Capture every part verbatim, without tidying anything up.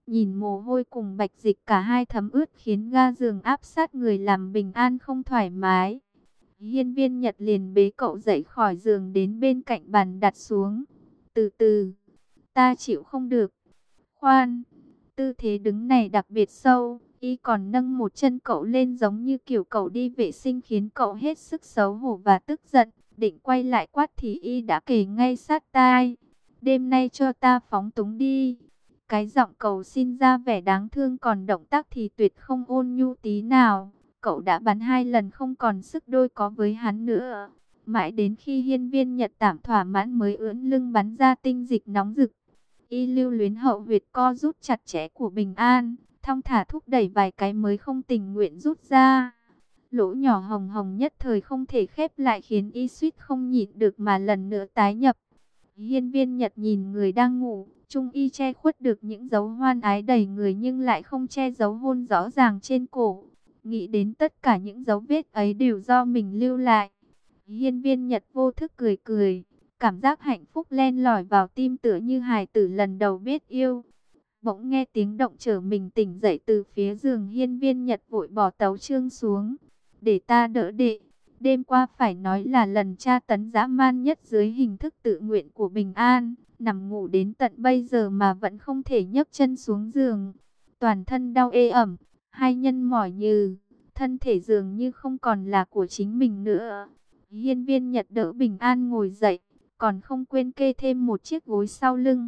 Nhìn mồ hôi cùng bạch dịch cả hai thấm ướt khiến ga giường áp sát người làm Bình An không thoải mái. Hiên Viên Nhật liền bế cậu dậy khỏi giường đến bên cạnh bàn đặt xuống. Từ từ, ta chịu không được. Khoan, tư thế đứng này đặc biệt sâu. Y còn nâng một chân cậu lên giống như kiểu cậu đi vệ sinh khiến cậu hết sức xấu hổ và tức giận. Định quay lại quát thì Y đã kề ngay sát tai. Đêm nay cho ta phóng túng đi. Cái giọng cầu xin ra vẻ đáng thương, còn động tác thì tuyệt không ôn nhu tí nào. Cậu đã bắn hai lần không còn sức đôi có với hắn nữa. Mãi đến khi Hiên Viên Nhật tạm thỏa mãn mới ưỡn lưng bắn ra tinh dịch nóng rực. Y lưu luyến hậu huyệt co rút chặt chẽ của Bình An, thong thả thúc đẩy vài cái mới không tình nguyện rút ra. Lỗ nhỏ hồng hồng nhất thời không thể khép lại khiến Y suýt không nhịn được mà lần nữa tái nhập. Hiên Viên Nhật nhìn người đang ngủ, Trung Y che khuất được những dấu hoan ái đầy người nhưng lại không che dấu hôn rõ ràng trên cổ. Nghĩ đến tất cả những dấu vết ấy đều do mình lưu lại. Hiên Viên Nhật vô thức cười cười, cảm giác hạnh phúc len lỏi vào tim tựa như hài tử lần đầu biết yêu. Bỗng nghe tiếng động trở mình tỉnh dậy từ phía giường. Hiên Viên Nhật vội bỏ tấu chương xuống. Để ta đỡ đệ. Đêm qua phải nói là lần tra tấn dã man nhất dưới hình thức tự nguyện của Bình An. Nằm ngủ đến tận bây giờ mà vẫn không thể nhấc chân xuống giường. Toàn thân đau ê ẩm, hai nhân mỏi nhừ. Thân thể dường như không còn là của chính mình nữa. Hiên Viên Nhật đỡ Bình An ngồi dậy, còn không quên kê thêm một chiếc gối sau lưng.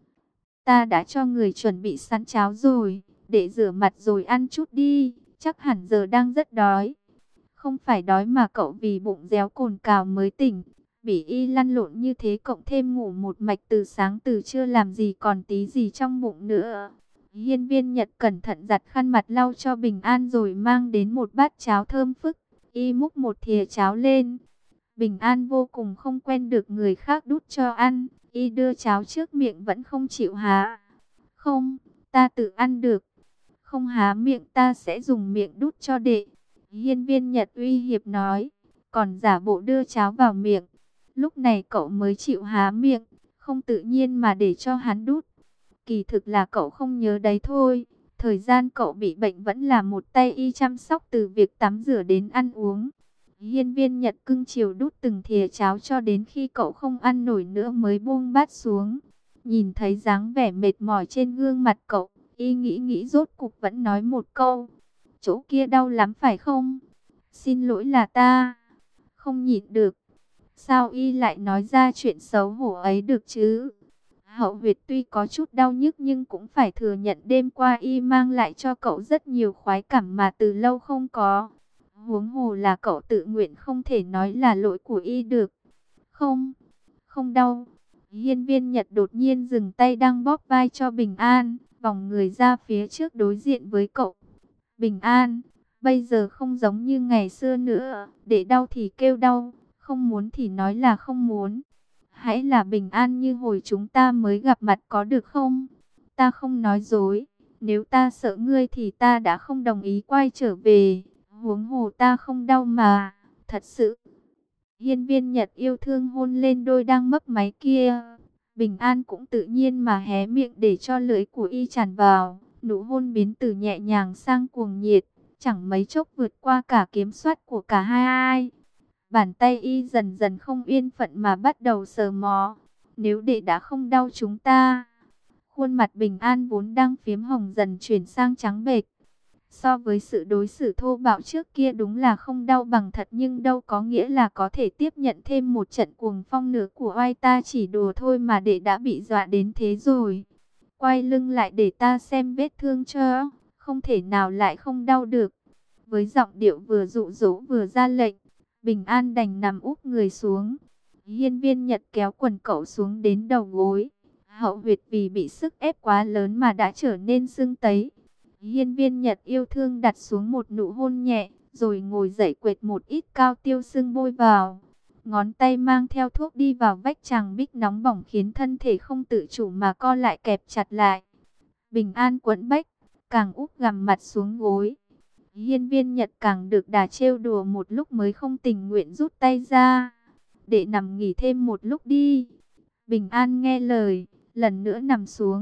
Ta đã cho người chuẩn bị sẵn cháo rồi, để rửa mặt rồi ăn chút đi, chắc hẳn giờ đang rất đói. Không phải đói mà cậu vì bụng réo cồn cào mới tỉnh. Bỉ Y lăn lộn như thế cộng thêm ngủ một mạch từ sáng từ trưa làm gì còn tí gì trong bụng nữa. Hiên Viên Nhật cẩn thận giặt khăn mặt lau cho Bình An rồi mang đến một bát cháo thơm phức. Y múc một thìa cháo lên. Bình An vô cùng không quen được người khác đút cho ăn. Y đưa cháo trước miệng vẫn không chịu há. Không, ta tự ăn được. Không há miệng ta sẽ dùng miệng đút cho đệ. Hiên Viên Nhật uy hiếp nói. Còn giả bộ đưa cháo vào miệng. Lúc này cậu mới chịu há miệng. Không tự nhiên mà để cho hắn đút. Kỳ thực là cậu không nhớ đấy thôi. Thời gian cậu bị bệnh vẫn là một tay Y chăm sóc từ việc tắm rửa đến ăn uống. Hiên Viên Nhật cưng chiều đút từng thìa cháo cho đến khi cậu không ăn nổi nữa mới buông bát xuống. Nhìn thấy dáng vẻ mệt mỏi trên gương mặt cậu, Y nghĩ nghĩ rốt cục vẫn nói một câu. Chỗ kia đau lắm phải không? Xin lỗi là ta không nhịn được. Sao Y lại nói ra chuyện xấu hổ ấy được chứ? Hậu huyệt tuy có chút đau nhức nhưng cũng phải thừa nhận đêm qua Y mang lại cho cậu rất nhiều khoái cảm mà từ lâu không có. Huống hồ là cậu tự nguyện, không thể nói là lỗi của Y được. Không, không đau. Hiên Viên Nhật đột nhiên dừng tay đang bóp vai cho Bình An, vòng người ra phía trước đối diện với cậu. Bình An, bây giờ không giống như ngày xưa nữa, để đau thì kêu đau, không muốn thì nói là không muốn. Hãy là bình an như hồi chúng ta mới gặp mặt có được không? Ta không nói dối, nếu ta sợ ngươi thì ta đã không đồng ý quay trở về. Huống hồ ta không đau mà, thật sự. Hiên Viên Nhật yêu thương hôn lên đôi đang mấp máy kia. Bình An cũng tự nhiên mà hé miệng để cho lưỡi của Y tràn vào. Nụ hôn biến từ nhẹ nhàng sang cuồng nhiệt, chẳng mấy chốc vượt qua cả kiểm soát của cả hai. Bàn tay Y dần dần không yên phận mà bắt đầu sờ mó. Nếu đệ đã không đau chúng ta. Khuôn mặt Bình An vốn đang phiếm hồng dần chuyển sang trắng bệch. So với sự đối xử thô bạo trước kia đúng là không đau bằng thật, nhưng đâu có nghĩa là có thể tiếp nhận thêm một trận cuồng phong nữa của oai, ta chỉ đùa thôi mà đệ đã bị dọa đến thế rồi. Quay lưng lại để ta xem vết thương cho, không thể nào lại không đau được. Với giọng điệu vừa dụ dỗ vừa ra lệnh, Bình An đành nằm úp người xuống. Hiên Viên Nhật kéo quần cậu xuống đến đầu gối. Hậu huyệt vì bị sức ép quá lớn mà đã trở nên sưng tấy. Hiên Viên Nhật yêu thương đặt xuống một nụ hôn nhẹ, rồi ngồi dậy quệt một ít cao tiêu sưng bôi vào. Ngón tay mang theo thuốc đi vào vách chằng bích nóng bỏng khiến thân thể không tự chủ mà co lại kẹp chặt lại. Bình An quẫn bách, càng úp gằm mặt xuống gối. Hiên Viên Nhật càng được đà trêu đùa một lúc mới không tình nguyện rút tay ra. Để nằm nghỉ thêm một lúc đi. Bình An nghe lời, lần nữa nằm xuống,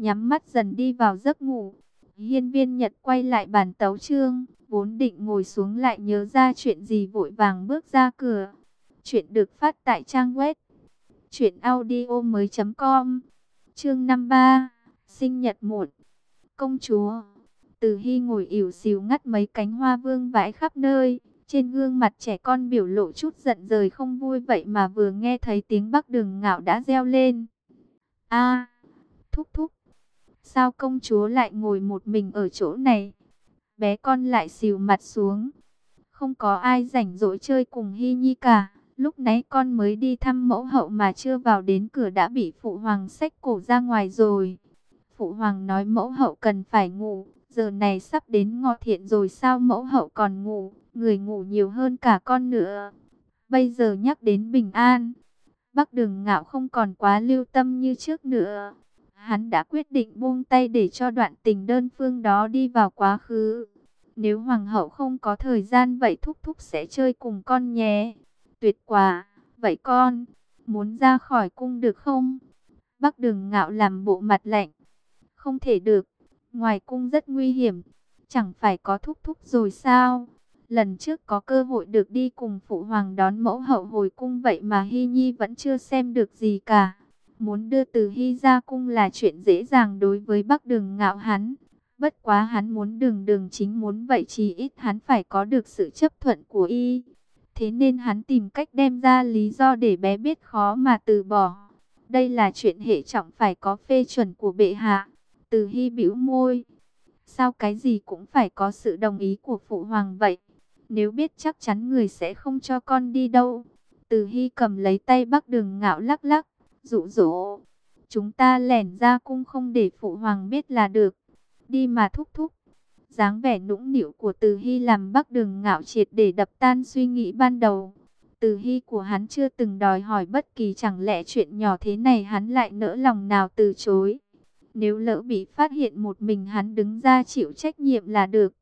nhắm mắt dần đi vào giấc ngủ. Hiên Viên Nhật quay lại bàn tấu chương, vốn định ngồi xuống lại nhớ ra chuyện gì vội vàng bước ra cửa. Chuyện được phát tại trang web truyện audio mới chấm com. Chương năm mươi ba, sinh nhật muộn. Công chúa. Từ Hy ngồi ỉu xìu ngắt mấy cánh hoa vương vãi khắp nơi, trên gương mặt trẻ con biểu lộ chút giận dời không vui, vậy mà vừa nghe thấy tiếng Bắc Đường Ngạo đã reo lên. A, thúc thúc, sao công chúa lại ngồi một mình ở chỗ này? Bé con lại xìu mặt xuống. Không có ai rảnh rỗi chơi cùng Hy Nhi cả. Lúc nãy con mới đi thăm mẫu hậu mà chưa vào đến cửa đã bị phụ hoàng xách cổ ra ngoài rồi. Phụ hoàng nói mẫu hậu cần phải ngủ. Giờ này sắp đến ngọ thiện rồi sao mẫu hậu còn ngủ? Người ngủ nhiều hơn cả con nữa. Bây giờ nhắc đến bình an, Bắc Đường Ngạo không còn quá lưu tâm như trước nữa. Hắn đã quyết định buông tay để cho đoạn tình đơn phương đó đi vào quá khứ. Nếu hoàng hậu không có thời gian vậy thúc thúc sẽ chơi cùng con nhé. Tuyệt quá, vậy con muốn ra khỏi cung được không? Bắc Đường Ngạo làm bộ mặt lạnh. Không thể được, ngoài cung rất nguy hiểm. Chẳng phải có thúc thúc rồi sao? Lần trước có cơ hội được đi cùng phụ hoàng đón mẫu hậu hồi cung, vậy mà Hy Nhi vẫn chưa xem được gì cả. Muốn đưa Từ Hy ra cung là chuyện dễ dàng đối với Bắc Đường Ngạo hắn. Bất quá hắn muốn Đường Đường chính muốn vậy chỉ ít hắn phải có được sự chấp thuận của y. Thế nên hắn tìm cách đem ra lý do để bé biết khó mà từ bỏ. Đây là chuyện hệ trọng phải có phê chuẩn của bệ hạ. Từ Hy bĩu môi. Sao cái gì cũng phải có sự đồng ý của phụ hoàng vậy? Nếu biết chắc chắn người sẽ không cho con đi đâu. Từ Hy cầm lấy tay Bắc Đường Ngạo lắc lắc, dụ dỗ. Chúng ta lẻn ra cung không để phụ hoàng biết là được. Đi mà thúc thúc. Dáng vẻ nũng nịu của Từ Hy làm Bắc Đường Ngạo triệt để đập tan suy nghĩ ban đầu. Từ Hy của hắn chưa từng đòi hỏi bất kỳ, chẳng lẽ chuyện nhỏ thế này hắn lại nỡ lòng nào từ chối. Nếu lỡ bị phát hiện một mình hắn đứng ra chịu trách nhiệm là được.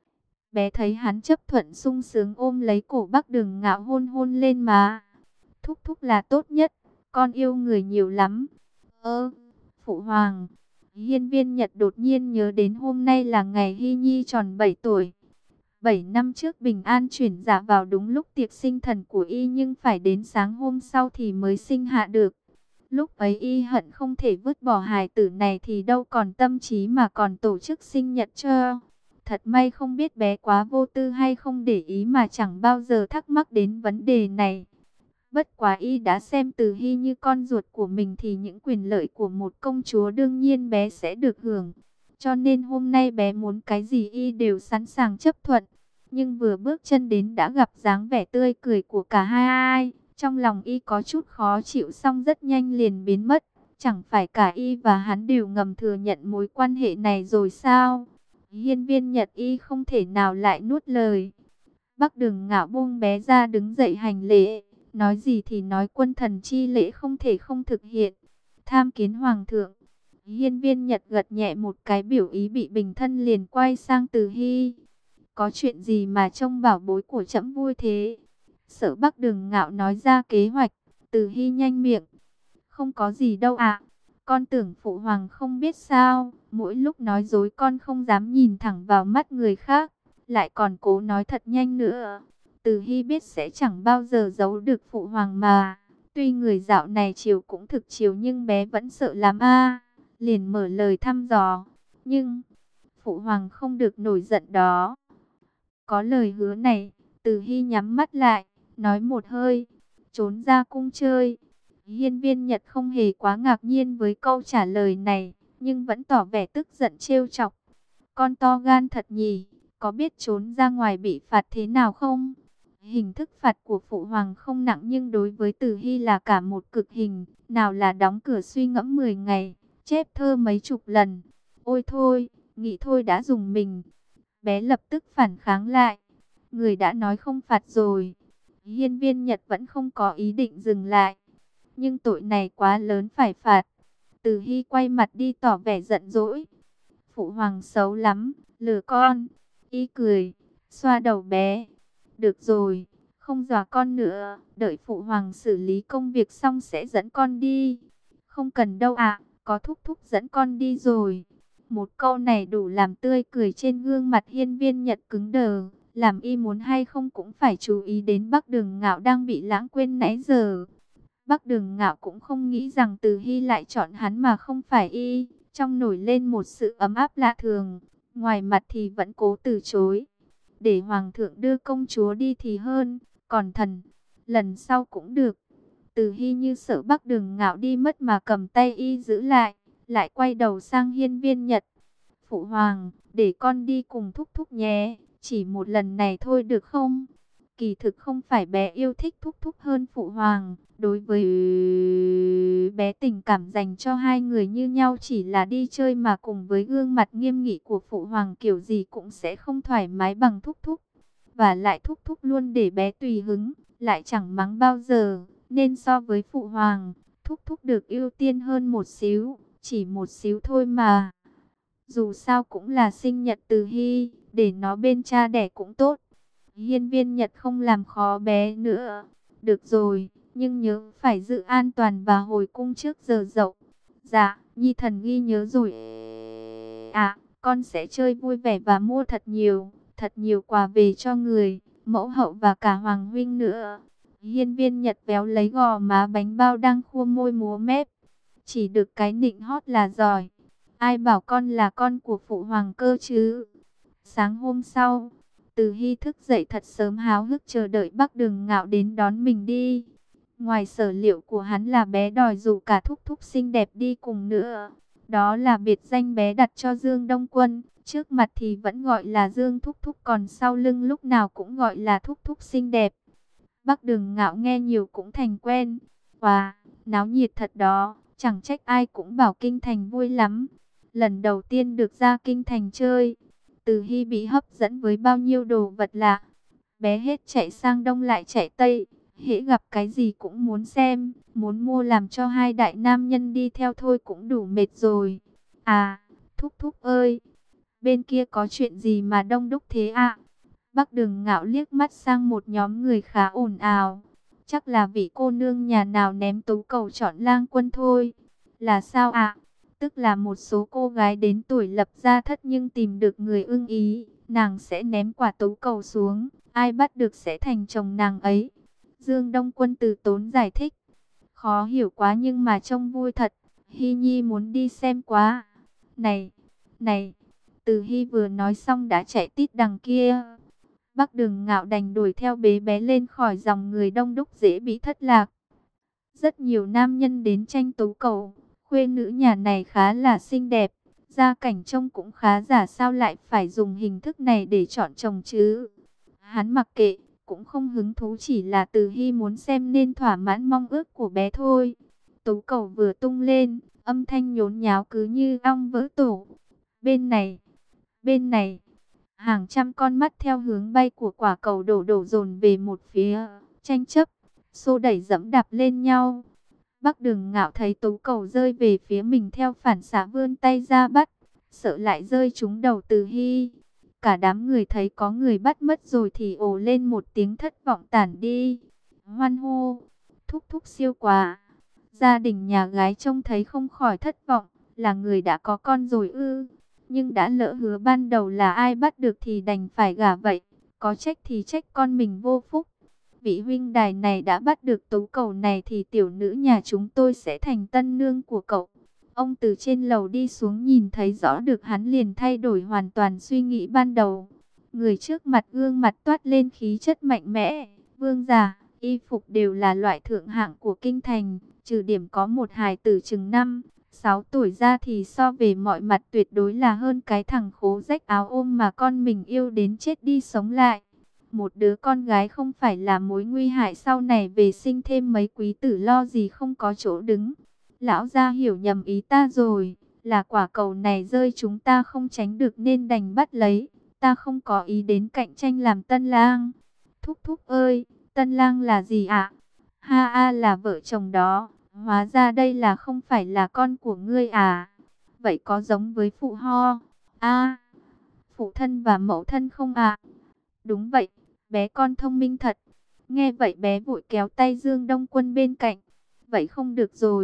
Bé thấy hắn chấp thuận sung sướng ôm lấy cổ Bắc Đường Ngạo hôn hôn lên má. Thúc thúc là tốt nhất, con yêu người nhiều lắm. Ơ, phụ hoàng. Hiên Viên Nhật đột nhiên nhớ đến hôm nay là ngày Hy Nhi tròn bảy tuổi. bảy năm trước Bình An chuyển dạ vào đúng lúc tiệc sinh thần của y, nhưng phải đến sáng hôm sau thì mới sinh hạ được. Lúc ấy y hận không thể vứt bỏ hài tử này thì đâu còn tâm trí mà còn tổ chức sinh nhật cho. Thật may không biết bé quá vô tư hay không để ý mà chẳng bao giờ thắc mắc đến vấn đề này. Bất quá y đã xem Từ Hy như con ruột của mình thì những quyền lợi của một công chúa đương nhiên bé sẽ được hưởng. Cho nên hôm nay bé muốn cái gì y đều sẵn sàng chấp thuận. Nhưng vừa bước chân đến đã gặp dáng vẻ tươi cười của cả hai ai. Trong lòng y có chút khó chịu xong rất nhanh liền biến mất. Chẳng phải cả y và hắn đều ngầm thừa nhận mối quan hệ này rồi sao? Hiên Viên Nhật y không thể nào lại nuốt lời. Bắc Đường Ngạo buông bé ra đứng dậy hành lễ. Nói gì thì nói, quân thần chi lễ không thể không thực hiện. Tham kiến hoàng thượng. Hiên Viên Nhật gật nhẹ một cái biểu ý bị bình thân, liền quay sang Từ Hy. Có chuyện gì mà trông bảo bối của trẫm vui thế? Sợ Bắc Đường Ngạo nói ra kế hoạch. Từ Hy nhanh miệng. Không có gì đâu ạ. Con tưởng phụ hoàng không biết sao. Mỗi lúc nói dối con không dám nhìn thẳng vào mắt người khác. Lại còn cố nói thật nhanh nữa. Từ Hy biết sẽ chẳng bao giờ giấu được phụ hoàng mà. Tuy người dạo này chiều cũng thực chiều nhưng bé vẫn sợ lắm a. Liền mở lời thăm dò. Nhưng phụ hoàng không được nổi giận đó. Có lời hứa này, Từ Hy nhắm mắt lại, nói một hơi, trốn ra cung chơi. Hiên Viên Nhật không hề quá ngạc nhiên với câu trả lời này, nhưng vẫn tỏ vẻ tức giận trêu chọc. Con to gan thật nhỉ, có biết trốn ra ngoài bị phạt thế nào không? Hình thức phạt của phụ hoàng không nặng nhưng đối với Từ Hy là cả một cực hình. Nào là đóng cửa suy ngẫm mười ngày, chép thơ mấy chục lần. Ôi thôi, nghĩ thôi đã dùng mình. Bé lập tức phản kháng lại. Người đã nói không phạt rồi. Hiên Viên Nhật vẫn không có ý định dừng lại. Nhưng tội này quá lớn phải phạt. Từ Hy quay mặt đi tỏ vẻ giận dỗi. Phụ hoàng xấu lắm, lừa con. Y cười, xoa đầu bé. Được rồi, không dọa con nữa. Đợi phụ hoàng xử lý công việc xong sẽ dẫn con đi. Không cần đâu ạ, có thúc thúc dẫn con đi rồi. Một câu này đủ làm tươi cười trên gương mặt Hiên Viên Nhật cứng đờ, làm y muốn hay không cũng phải chú ý đến Bắc Đường Ngạo đang bị lãng quên nãy giờ. Bắc Đường Ngạo cũng không nghĩ rằng Từ Hy lại chọn hắn mà không phải y, trong nổi lên một sự ấm áp lạ thường, ngoài mặt thì vẫn cố từ chối. Để Hoàng thượng đưa công chúa đi thì hơn, còn thần, lần sau cũng được. Từ Hy như sợ Bắc Đường Ngạo đi mất mà cầm tay y giữ lại, lại quay đầu sang Hiên Viên Nhật. Phụ hoàng, để con đi cùng thúc thúc nhé, chỉ một lần này thôi được không? Kỳ thực không phải bé yêu thích thúc thúc hơn phụ hoàng, đối với bé tình cảm dành cho hai người như nhau chỉ là đi chơi mà cùng với gương mặt nghiêm nghị của phụ hoàng kiểu gì cũng sẽ không thoải mái bằng thúc thúc. Và lại thúc thúc luôn để bé tùy hứng, lại chẳng mắng bao giờ, nên so với phụ hoàng, thúc thúc được ưu tiên hơn một xíu, chỉ một xíu thôi mà. Dù sao cũng là sinh nhật Từ Hy, để nó bên cha đẻ cũng tốt. Hiên Viên Nhật không làm khó bé nữa. Được rồi, nhưng nhớ phải giữ an toàn và hồi cung trước giờ dậu. Dạ, Nhi thần ghi nhớ rồi. À, con sẽ chơi vui vẻ và mua thật nhiều, thật nhiều quà về cho người, mẫu hậu và cả Hoàng huynh nữa. Hiên Viên Nhật véo lấy gò má bánh bao đang khua môi múa mép. Chỉ được cái nịnh hót là giỏi. Ai bảo con là con của phụ hoàng cơ chứ? Sáng hôm sau, Từ Hy thức dậy thật sớm háo hức chờ đợi Bắc Đường Ngạo đến đón mình đi. Ngoài sở liệu của hắn là bé đòi rủ cả thúc thúc xinh đẹp đi cùng nữa. Đó là biệt danh bé đặt cho Dương Đông Quân. Trước mặt thì vẫn gọi là Dương Thúc Thúc, còn sau lưng lúc nào cũng gọi là Thúc Thúc xinh đẹp. Bắc Đường Ngạo nghe nhiều cũng thành quen. Và náo nhiệt thật đó, chẳng trách ai cũng bảo Kinh Thành vui lắm. Lần đầu tiên được ra Kinh Thành chơi, Từ Hy bị hấp dẫn với bao nhiêu đồ vật lạ. Bé hết chạy sang đông lại chạy tây, hễ gặp cái gì cũng muốn xem, muốn mua làm cho hai đại nam nhân đi theo thôi cũng đủ mệt rồi. À, Thúc Thúc ơi, bên kia có chuyện gì mà đông đúc thế ạ? Bắc Đường Ngạo liếc mắt sang một nhóm người khá ồn ào. Chắc là vị cô nương nhà nào ném tú cầu chọn lang quân thôi. Là sao ạ? Tức là một số cô gái đến tuổi lập gia thất nhưng tìm được người ưng ý, nàng sẽ ném quả tú cầu xuống, ai bắt được sẽ thành chồng nàng ấy. Dương Đông Quân từ tốn giải thích. Khó hiểu quá nhưng mà trông vui thật, Hy Nhi muốn đi xem quá. Này, này, Từ Hy vừa nói xong đã chạy tít đằng kia. Bắc Đường Ngạo đành đuổi theo bế bé lên khỏi dòng người đông đúc dễ bị thất lạc. Rất nhiều nam nhân đến tranh tú cầu. Khuê nữ nhà này khá là xinh đẹp, gia cảnh trông cũng khá giả, sao lại phải dùng hình thức này để chọn chồng chứ? Hắn mặc kệ, cũng không hứng thú, chỉ là Từ Hy muốn xem nên thỏa mãn mong ước của bé thôi. Tú cầu vừa tung lên, âm thanh nhốn nháo cứ như ong vỡ tổ. Bên này, bên này, hàng trăm con mắt theo hướng bay của quả cầu đổ đổ dồn về một phía, tranh chấp, xô đẩy dẫm đạp lên nhau. Bắc Đường Ngạo thấy tú cầu rơi về phía mình theo phản xạ vươn tay ra bắt, sợ lại rơi trúng đầu Từ Hy. Cả đám người thấy có người bắt mất rồi thì ồ lên một tiếng thất vọng tản đi. Hoan hô, Thúc Thúc siêu quá. Gia đình nhà gái trông thấy không khỏi thất vọng, là người đã có con rồi ư. Nhưng đã lỡ hứa ban đầu là ai bắt được thì đành phải gả vậy, có trách thì trách con mình vô phúc. Vị huynh đài này đã bắt được tú cầu này thì tiểu nữ nhà chúng tôi sẽ thành tân nương của cậu. Ông từ trên lầu đi xuống nhìn thấy rõ được hắn liền thay đổi hoàn toàn suy nghĩ ban đầu. Người trước mặt gương mặt toát lên khí chất mạnh mẽ, vương giả, y phục đều là loại thượng hạng của kinh thành, trừ điểm có một hài tử chừng năm, sáu tuổi ra thì so về mọi mặt tuyệt đối là hơn cái thằng khố rách áo ôm mà con mình yêu đến chết đi sống lại. Một đứa con gái không phải là mối nguy hại sau này về sinh thêm mấy quý tử lo gì không có chỗ đứng. Lão gia hiểu nhầm ý ta rồi, là quả cầu này rơi chúng ta không tránh được nên đành bắt lấy. Ta không có ý đến cạnh tranh làm tân lang. Thúc thúc ơi, tân lang là gì ạ? Ha a là vợ chồng đó, hóa ra đây là không phải là con của ngươi à? Vậy có giống với phụ ho? A, phụ thân và mẫu thân không ạ? Đúng vậy. Bé con thông minh thật. Nghe vậy bé vội kéo tay Dương Đông Quân bên cạnh. Vậy không được rồi.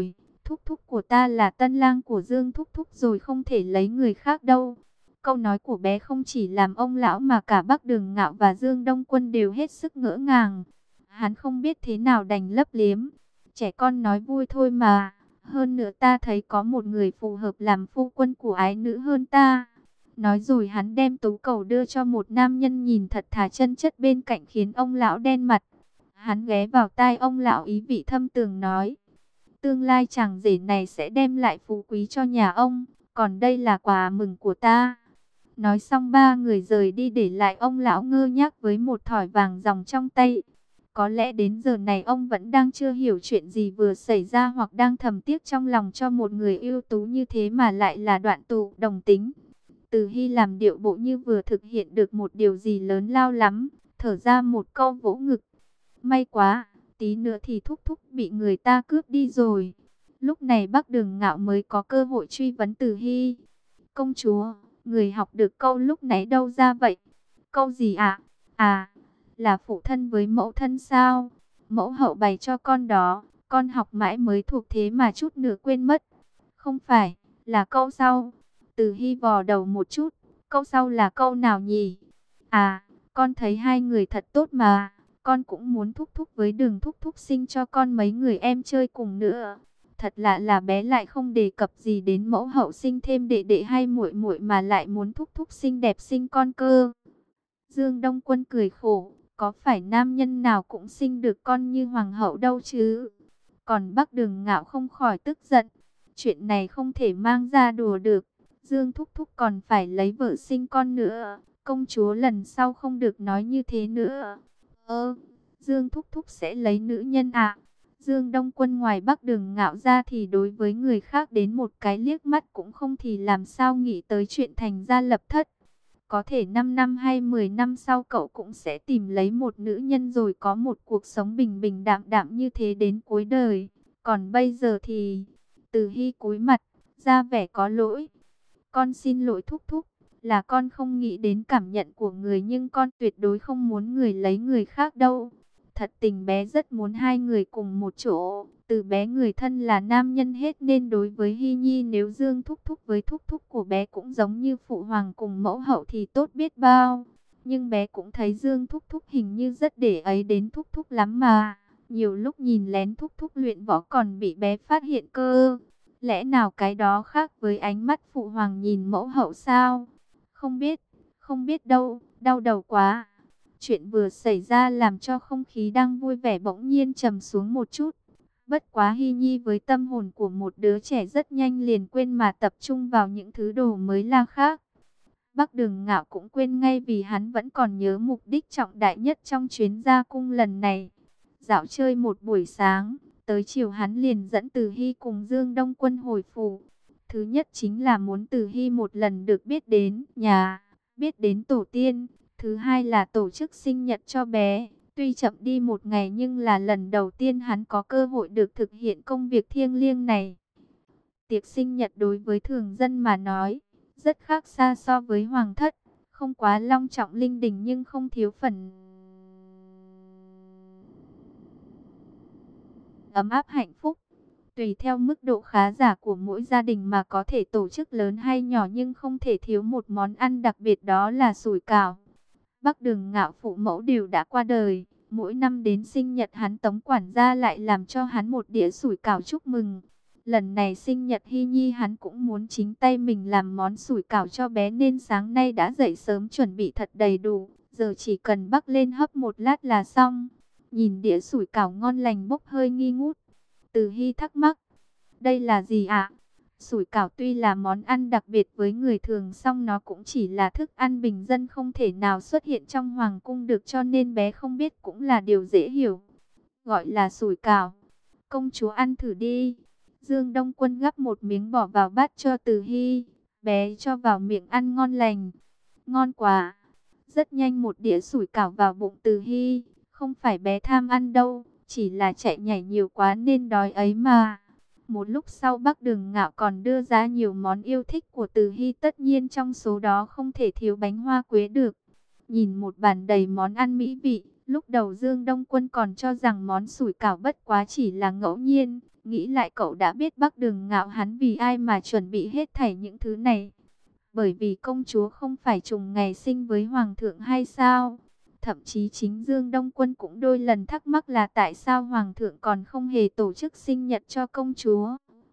thúc thúc của ta là tân lang của Dương thúc thúc rồi, không thể lấy người khác đâu. Câu nói của bé không chỉ làm ông lão mà cả Bắc Đường Ngạo và Dương Đông Quân đều hết sức ngỡ ngàng. Hắn không biết thế nào đành lấp liếm. Trẻ con nói vui thôi mà. Hơn nữa ta thấy có một người phù hợp làm phu quân của ái nữ hơn ta. Nói rồi hắn đem tú cầu đưa cho một nam nhân nhìn thật thà chân chất bên cạnh khiến ông lão đen mặt. Hắn ghé vào tai ông lão ý vị thâm trường nói: tương lai chàng rể này sẽ đem lại phú quý cho nhà ông, còn đây là quà mừng của ta. Nói xong ba người rời đi để lại ông lão ngơ ngác với một thỏi vàng ròng trong tay. Có lẽ đến giờ này ông vẫn đang chưa hiểu chuyện gì vừa xảy ra, hoặc đang thầm tiếc trong lòng cho một người ưu tú như thế mà lại là đoạn tụ đồng tính. Từ Hy làm điệu bộ như vừa thực hiện được một điều gì lớn lao lắm, thở ra một câu vỗ ngực. May quá, tí nữa thì thúc thúc bị người ta cướp đi rồi. Lúc này Bắc Đường Ngạo mới có cơ hội truy vấn Từ Hy. Công chúa, người học được câu lúc nãy đâu ra vậy? Câu gì ạ? À? à, là phụ thân với mẫu thân sao? Mẫu hậu bày cho con đó, con học mãi mới thuộc thế mà chút nữa quên mất. Không phải, là câu sau. Từ Hy vò đầu một chút, câu sau là câu nào nhỉ? À, con thấy hai người thật tốt mà. Con cũng muốn thúc thúc với Đường thúc thúc sinh cho con mấy người em chơi cùng nữa. Thật lạ là bé lại không đề cập gì đến mẫu hậu sinh thêm đệ đệ hay muội muội mà lại muốn thúc thúc xinh đẹp sinh con cơ. Dương Đông Quân cười khổ, có phải nam nhân nào cũng sinh được con như hoàng hậu đâu chứ. Còn Bắc Đường Ngạo không khỏi tức giận. Chuyện này không thể mang ra đùa được. Dương thúc thúc còn phải lấy vợ sinh con nữa. Công chúa lần sau không được nói như thế nữa. Ơ, Dương thúc thúc sẽ lấy nữ nhân à? Dương Đông Quân ngoài Bắc Đường Ngạo ra thì đối với người khác đến một cái liếc mắt cũng không thì làm sao nghĩ tới chuyện thành gia lập thất. Có thể năm năm hay mười năm sau cậu cũng sẽ tìm lấy một nữ nhân rồi có một cuộc sống bình bình đạm đạm như thế đến cuối đời. Còn bây giờ thì... Từ Hy cúi mặt, ra vẻ có lỗi. Con xin lỗi thúc thúc, là con không nghĩ đến cảm nhận của người, nhưng con tuyệt đối không muốn người lấy người khác đâu. Thật tình bé rất muốn hai người cùng một chỗ. Từ bé người thân là nam nhân hết nên đối với Hy Nhi, nếu Dương thúc thúc với thúc thúc của bé cũng giống như phụ hoàng cùng mẫu hậu thì tốt biết bao. Nhưng bé cũng thấy Dương thúc thúc hình như rất để ấy đến thúc thúc lắm mà. Nhiều lúc nhìn lén thúc thúc luyện võ còn bị bé phát hiện cơ. Lẽ nào cái đó khác với ánh mắt phụ hoàng nhìn mẫu hậu sao? Không biết, không biết đâu, đau đầu quá. Chuyện vừa xảy ra làm cho không khí đang vui vẻ bỗng nhiên trầm xuống một chút. Bất quá Hy Nhi với tâm hồn của một đứa trẻ rất nhanh liền quên mà tập trung vào những thứ đồ mới la khác. Bắc Đường Ngạo cũng quên ngay vì hắn vẫn còn nhớ mục đích trọng đại nhất trong chuyến ra cung lần này. Dạo chơi một buổi sáng, tới chiều hắn liền dẫn Từ Hy cùng Dương Đông Quân hồi phủ. Thứ nhất chính là muốn Từ Hy một lần được biết đến nhà, biết đến tổ tiên. Thứ hai là tổ chức sinh nhật cho bé. Tuy chậm đi một ngày nhưng là lần đầu tiên hắn có cơ hội được thực hiện công việc thiêng liêng này. Tiệc sinh nhật đối với thường dân mà nói, rất khác xa so với hoàng thất. Không quá long trọng linh đình nhưng không thiếu phần ấm áp hạnh phúc. Tùy theo mức độ khá giả của mỗi gia đình mà có thể tổ chức lớn hay nhỏ, nhưng không thể thiếu một món ăn đặc biệt, đó là sủi cảo. Bắc Đường Ngạo phụ mẫu đều đã qua đời. Mỗi năm đến sinh nhật hắn, Tống quản gia lại làm cho hắn một đĩa sủi cảo chúc mừng. Lần này sinh nhật Hy Nhi hắn cũng muốn chính tay mình làm món sủi cảo cho bé nên sáng nay đã dậy sớm chuẩn bị thật đầy đủ. Giờ chỉ cần bắc lên hấp một lát là xong. Nhìn đĩa sủi cảo ngon lành bốc hơi nghi ngút, Từ Hy thắc mắc, đây là gì ạ? Sủi cảo tuy là món ăn đặc biệt với người thường, song nó cũng chỉ là thức ăn bình dân không thể nào xuất hiện trong hoàng cung được, cho nên bé không biết cũng là điều dễ hiểu. Gọi là sủi cảo, công chúa ăn thử đi. Dương Đông Quân gắp một miếng bỏ vào bát cho Từ Hy, bé cho vào miệng ăn ngon lành. Ngon quá. Rất nhanh một đĩa sủi cảo vào bụng Từ Hy. Không phải bé tham ăn đâu, chỉ là chạy nhảy nhiều quá nên đói ấy mà. Một lúc sau Bắc Đường Ngạo còn đưa ra nhiều món yêu thích của Từ Hy, tất nhiên trong số đó không thể thiếu bánh hoa quế được. Nhìn một bàn đầy món ăn mỹ vị, lúc đầu Dương Đông Quân còn cho rằng món sủi cảo bất quá chỉ là ngẫu nhiên, Nghĩ lại cậu đã biết Bắc Đường Ngạo hắn vì ai mà chuẩn bị hết thảy những thứ này. Bởi vì công chúa không phải trùng ngày sinh với hoàng thượng hay sao? Thậm chí chính Dương Đông Quân cũng đôi lần thắc mắc là tại sao hoàng thượng còn không hề tổ chức sinh nhật cho công chúa.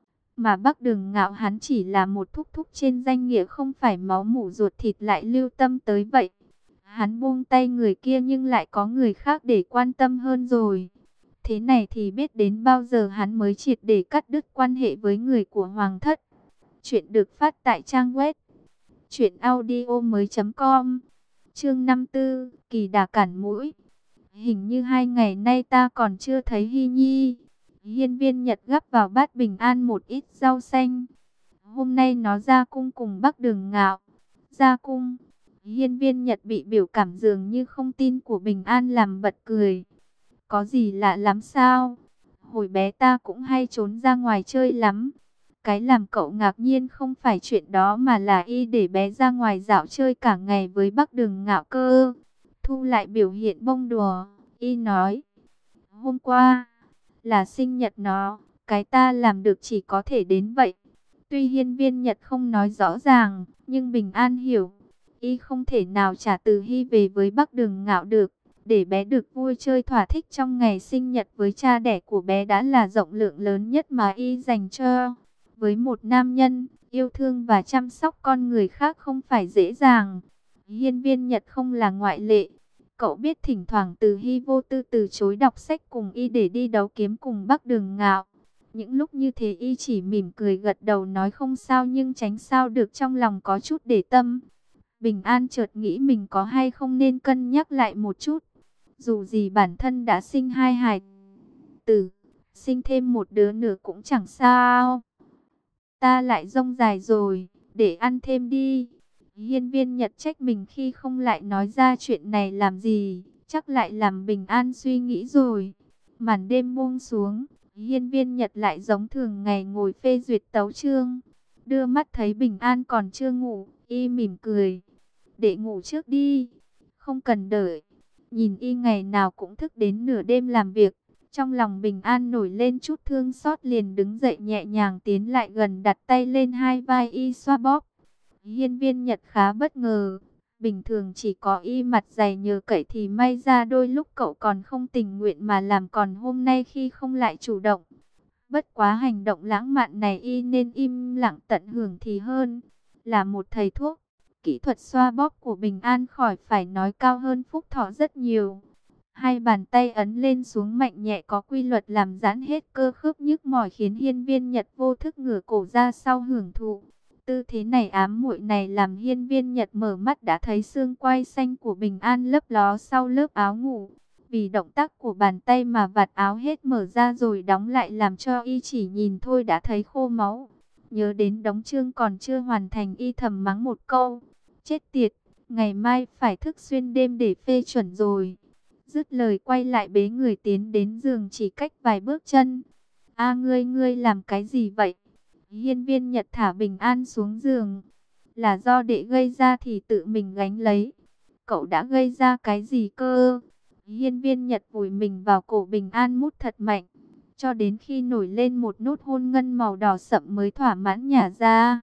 Mà Bắc Đường Ngạo hắn chỉ là một thúc thúc trên danh nghĩa, không phải máu mủ ruột thịt lại lưu tâm tới vậy. Hắn buông tay người kia nhưng lại có người khác để quan tâm hơn rồi. Thế này thì biết đến bao giờ hắn mới triệt để cắt đứt quan hệ với người của hoàng thất. Chuyện được phát tại trang web truyện audio mới chấm com. Chương năm mươi tư, kỳ đà cản mũi. Hình như hai ngày nay ta còn chưa thấy Hy Nhi. Hiên Viên Nhật gắp vào bát Bình An một ít rau xanh. Hôm nay nó ra cung cùng Bắc Đường Ngạo. Ra cung. Hiên Viên Nhật bị biểu cảm dường như không tin của Bình An làm bật cười. Có gì lạ lắm sao? Hồi bé ta cũng hay trốn ra ngoài chơi lắm. Cái làm cậu ngạc nhiên không phải chuyện đó mà là y để bé ra ngoài dạo chơi cả ngày với Bắc Đường Ngạo cơ. Thu lại biểu hiện bông đùa, y nói. Hôm qua là sinh nhật nó, cái ta làm được chỉ có thể đến vậy. Tuy Hiên Viên Nhật không nói rõ ràng, nhưng Bình An hiểu. Y không thể nào trả từ Hy về với Bắc Đường Ngạo được. Để bé được vui chơi thỏa thích trong ngày sinh nhật với cha đẻ của bé đã là rộng lượng lớn nhất mà y dành cho. Với một nam nhân, yêu thương và chăm sóc con người khác không phải dễ dàng. Hiên Viên Nhật không là ngoại lệ. Cậu biết thỉnh thoảng Từ Hy vô tư từ chối đọc sách cùng y để đi đấu kiếm cùng Bắc Đường Ngạo. Những lúc như thế y chỉ mỉm cười gật đầu nói không sao, nhưng tránh sao được trong lòng có chút để tâm. Bình An chợt nghĩ mình có hay không nên cân nhắc lại một chút. Dù gì bản thân đã sinh hai hài tử, sinh thêm một đứa nữa cũng chẳng sao. Ta lại rông dài rồi, để ăn thêm đi. Hiên Viên Nhật trách mình khi không lại nói ra chuyện này làm gì, chắc lại làm Bình An suy nghĩ rồi. Màn đêm buông xuống, Hiên Viên Nhật lại giống thường ngày ngồi phê duyệt tấu chương. Đưa mắt thấy Bình An còn chưa ngủ, y mỉm cười. Để ngủ trước đi, không cần đợi. Nhìn y ngày nào cũng thức đến nửa đêm làm việc. Trong lòng Bình An nổi lên chút thương xót, liền đứng dậy nhẹ nhàng tiến lại gần, đặt tay lên hai vai y xoa bóp. Hiên Viên Nhật khá bất ngờ. Bình thường chỉ có y mặt dày nhờ cậy thì may ra đôi lúc cậu còn không tình nguyện mà làm, còn hôm nay khi không lại chủ động. Bất quá hành động lãng mạn này y nên im lặng tận hưởng thì hơn. Là một thầy thuốc, kỹ thuật xoa bóp của Bình An khỏi phải nói cao hơn Phúc Thọ rất nhiều. Hai bàn tay ấn lên xuống mạnh nhẹ có quy luật làm giãn hết cơ khớp nhức mỏi, khiến Hiên Viên Nhật vô thức ngửa cổ ra sau hưởng thụ. Tư thế này ám muội này làm Hiên Viên Nhật mở mắt đã thấy xương quai xanh của Bình An lấp ló sau lớp áo ngủ. Vì động tác của bàn tay mà vạt áo hết mở ra rồi đóng lại, làm cho y chỉ nhìn thôi đã thấy khô máu. Nhớ đến đống chương còn chưa hoàn thành, y thầm mắng một câu. Chết tiệt, ngày mai phải thức xuyên đêm để phê chuẩn rồi. Dứt lời quay lại bế người tiến đến giường, chỉ cách vài bước chân. A ngươi ngươi làm cái gì vậy? Hiên Viên Nhật thả Bình An xuống giường. Là do đệ gây ra thì tự mình gánh lấy. Cậu đã gây ra cái gì cơ? Hiên Viên Nhật vùi mình vào cổ Bình An mút thật mạnh, cho đến khi nổi lên một nốt hôn ngân màu đỏ sậm mới thỏa mãn nhả ra.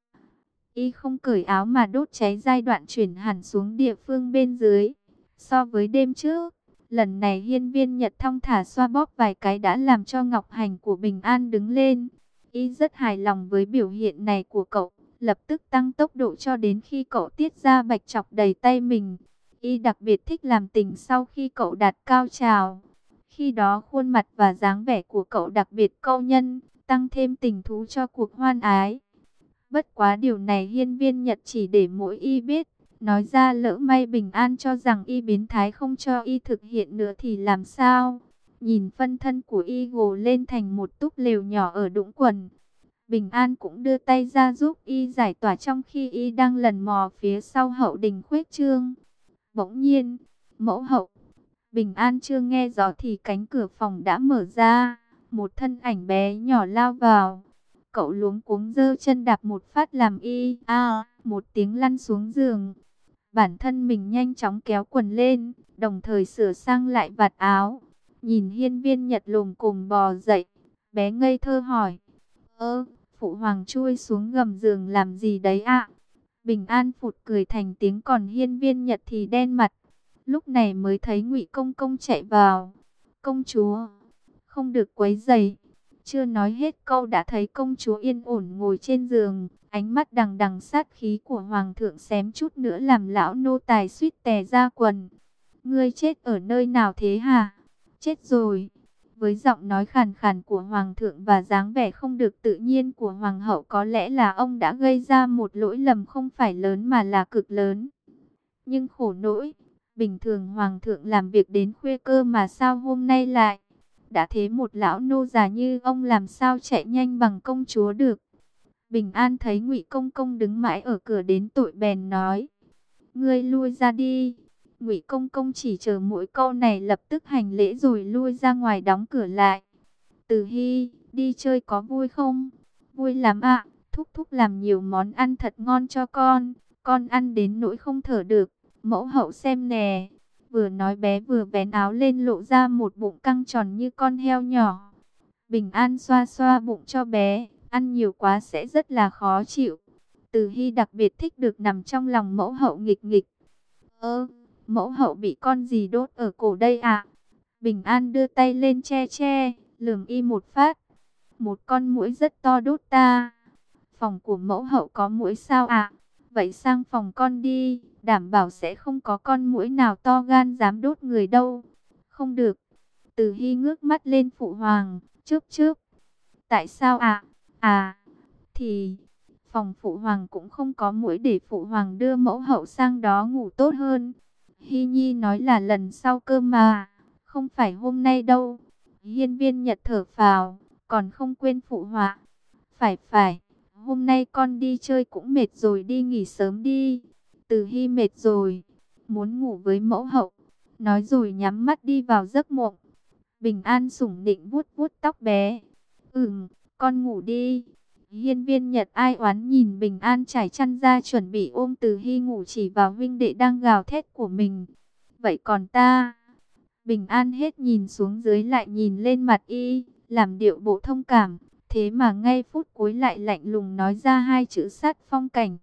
Y không cởi áo mà đốt cháy giai đoạn chuyển hẳn xuống địa phương bên dưới. So với đêm trước, lần này Hiên Viên Nhật thong thả xoa bóp vài cái đã làm cho ngọc hành của Bình An đứng lên. Y rất hài lòng với biểu hiện này của cậu, lập tức tăng tốc độ cho đến khi cậu tiết ra bạch chọc đầy tay mình. Y đặc biệt thích làm tình sau khi cậu đạt cao trào. Khi đó khuôn mặt và dáng vẻ của cậu đặc biệt câu nhân, tăng thêm tình thú cho cuộc hoan ái. Bất quá điều này Hiên Viên Nhật chỉ để mỗi y biết. Nói ra lỡ may Bình An cho rằng y biến thái không cho y thực hiện nữa thì làm sao? Nhìn phân thân của y gồ lên thành một túp lều nhỏ ở đũng quần. Bình An cũng đưa tay ra giúp y giải tỏa trong khi y đang lần mò phía sau hậu đình khuếch trương. Bỗng nhiên, mẫu hậu. Bình An chưa nghe rõ thì cánh cửa phòng đã mở ra. Một thân ảnh bé nhỏ lao vào. Cậu luống cuống giơ chân đạp một phát làm y a một tiếng lăn xuống giường. Bản thân mình nhanh chóng kéo quần lên, đồng thời sửa sang lại vạt áo. Nhìn Hiên Viên Nhật lồm cồm bò dậy, Bé ngây thơ hỏi. Ơ, phụ hoàng chui xuống gầm giường làm gì đấy ạ? Bình An phụt cười thành tiếng, còn Hiên Viên Nhật thì đen mặt. Lúc này mới thấy Ngụy Công Công chạy vào. Công chúa, không được quấy rầy. Chưa nói hết câu đã thấy công chúa yên ổn ngồi trên giường, ánh mắt đằng đằng sát khí của hoàng thượng xém chút nữa làm lão nô tài suýt tè ra quần. Ngươi chết ở nơi nào thế hả? Chết rồi. Với giọng nói khàn khàn của hoàng thượng và dáng vẻ không được tự nhiên của hoàng hậu, có lẽ là ông đã gây ra một lỗi lầm không phải lớn mà là cực lớn. Nhưng khổ nỗi, bình thường hoàng thượng làm việc đến khuya cơ mà sao hôm nay lại đã thế, một lão nô già như ông làm sao chạy nhanh bằng công chúa được. Bình An thấy Ngụy Công Công đứng mãi ở cửa đến tội bèn nói: Ngươi lui ra đi. Ngụy Công Công chỉ chờ mỗi câu này lập tức hành lễ rồi lui ra ngoài đóng cửa lại. Từ Hy, đi chơi có vui không? Vui lắm ạ, thúc thúc làm nhiều món ăn thật ngon cho con, con ăn đến nỗi không thở được, mẫu hậu xem nè. Vừa nói bé vừa vén áo lên lộ ra một bụng căng tròn như con heo nhỏ. Bình An xoa xoa bụng cho bé, ăn nhiều quá sẽ rất là khó chịu. Từ Hy đặc biệt thích được nằm trong lòng mẫu hậu nghịch nghịch. Ơ, mẫu hậu bị con gì đốt ở cổ đây ạ? Bình An đưa tay lên che che, lườm y một phát. Một con muỗi rất to đốt ta. Phòng của mẫu hậu có muỗi sao ạ? Vậy sang phòng con đi, đảm bảo sẽ không có con muỗi nào to gan dám đốt người đâu. Không được. Từ Hy ngước mắt lên phụ hoàng, chớp chớp. Tại sao ạ? À, thì phòng phụ hoàng cũng không có muỗi để phụ hoàng đưa mẫu hậu sang đó ngủ tốt hơn. Hy Nhi nói là lần sau cơ mà, không phải hôm nay đâu. Hiên Viên Nhật thở phào, còn không quên phụ họa. Phải phải, hôm nay con đi chơi cũng mệt rồi, đi nghỉ sớm đi. Từ Hy mệt rồi, muốn ngủ với mẫu hậu. Nói rồi nhắm mắt đi vào giấc mộng. Bình An sủng nịnh vuốt vuốt tóc bé. Ừm, con ngủ đi. Hiên Viên Nhật ai oán nhìn Bình An trải chăn ra chuẩn bị ôm Từ Hy ngủ, chỉ vào huynh đệ đang gào thét của mình. Vậy còn ta? Bình An hết nhìn xuống dưới lại nhìn lên mặt y, làm điệu bộ thông cảm. Thế mà ngay phút cuối lại lạnh lùng nói ra hai chữ sát phong cảnh.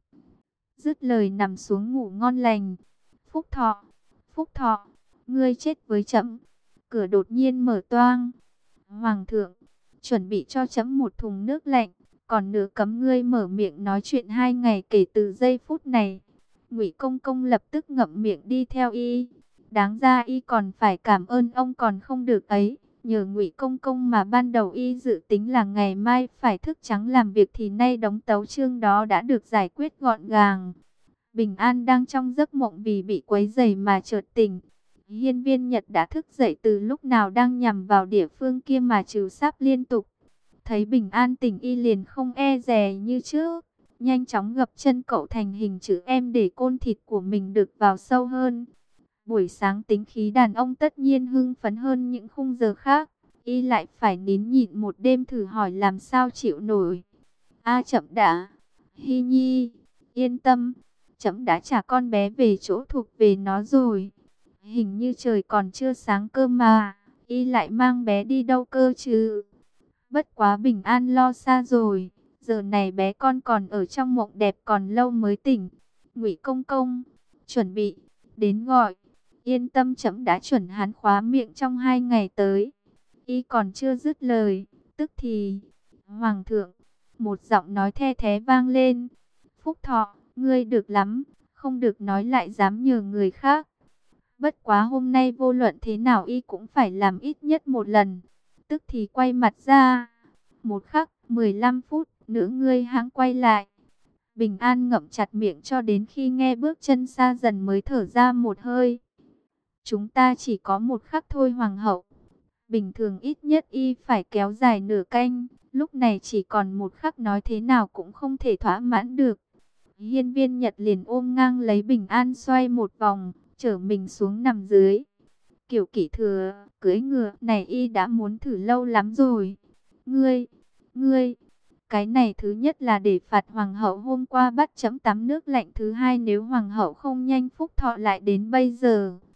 Dứt lời nằm xuống ngủ ngon lành. Phúc Thọ, Phúc Thọ, ngươi chết với trẫm. Cửa đột nhiên mở toang. Hoàng thượng, chuẩn bị cho trẫm một thùng nước lạnh, còn nửa cấm ngươi mở miệng nói chuyện hai ngày kể từ giây phút này. Ngụy Công Công lập tức ngậm miệng đi theo y. Đáng ra y còn phải cảm ơn ông còn không được ấy. Nhờ Ngụy Công Công mà ban đầu y dự tính là ngày mai phải thức trắng làm việc, thì nay đống tấu chương đó đã được giải quyết gọn gàng. Bình An đang trong giấc mộng vì bị quấy rầy mà chợt tỉnh. Hiên Viên Nhật đã thức dậy từ lúc nào đang nhằm vào địa phương kia mà trừ sáp liên tục. Thấy Bình An tỉnh y liền không e dè như trước, nhanh chóng gập chân cậu thành hình chữ M để côn thịt của mình được vào sâu hơn. Buổi sáng tính khí đàn ông tất nhiên hưng phấn hơn những khung giờ khác, y lại phải nín nhịn một đêm thử hỏi làm sao chịu nổi. A chậm đã, Hy Nhi, yên tâm, chậm đã trả con bé về chỗ thuộc về nó rồi. Hình như trời còn chưa sáng cơ mà, y lại mang bé đi đâu cơ chứ? Bất quá Bình An lo xa rồi, giờ này bé con còn ở trong mộng đẹp còn lâu mới tỉnh. Ngụy Công Công, chuẩn bị, đến gọi. Yên tâm chấm đã chuẩn hắn khóa miệng trong hai ngày tới. Y còn chưa dứt lời, tức thì, Hoàng thượng, một giọng nói the thé vang lên. Phúc Thọ, ngươi được lắm, không được nói lại dám nhờ người khác. Bất quá hôm nay vô luận thế nào y cũng phải làm ít nhất một lần. Tức thì quay mặt ra. Một khắc, mười lăm phút, nữa ngươi hãng quay lại. Bình An ngậm chặt miệng cho đến khi nghe bước chân xa dần mới thở ra một hơi. Chúng ta chỉ có một khắc thôi hoàng hậu. Bình thường ít nhất y phải kéo dài nửa canh. Lúc này chỉ còn một khắc, nói thế nào cũng không thể thỏa mãn được. Hiên Viên Nhật liền ôm ngang lấy Bình An xoay một vòng, chở mình xuống nằm dưới. Kiểu kỷ thừa, cưỡi ngựa này y đã muốn thử lâu lắm rồi. Ngươi, ngươi, cái này thứ nhất là để phạt hoàng hậu hôm qua bắt chấm tắm nước lạnh. Thứ hai nếu hoàng hậu không nhanh Phúc Thọ lại đến bây giờ.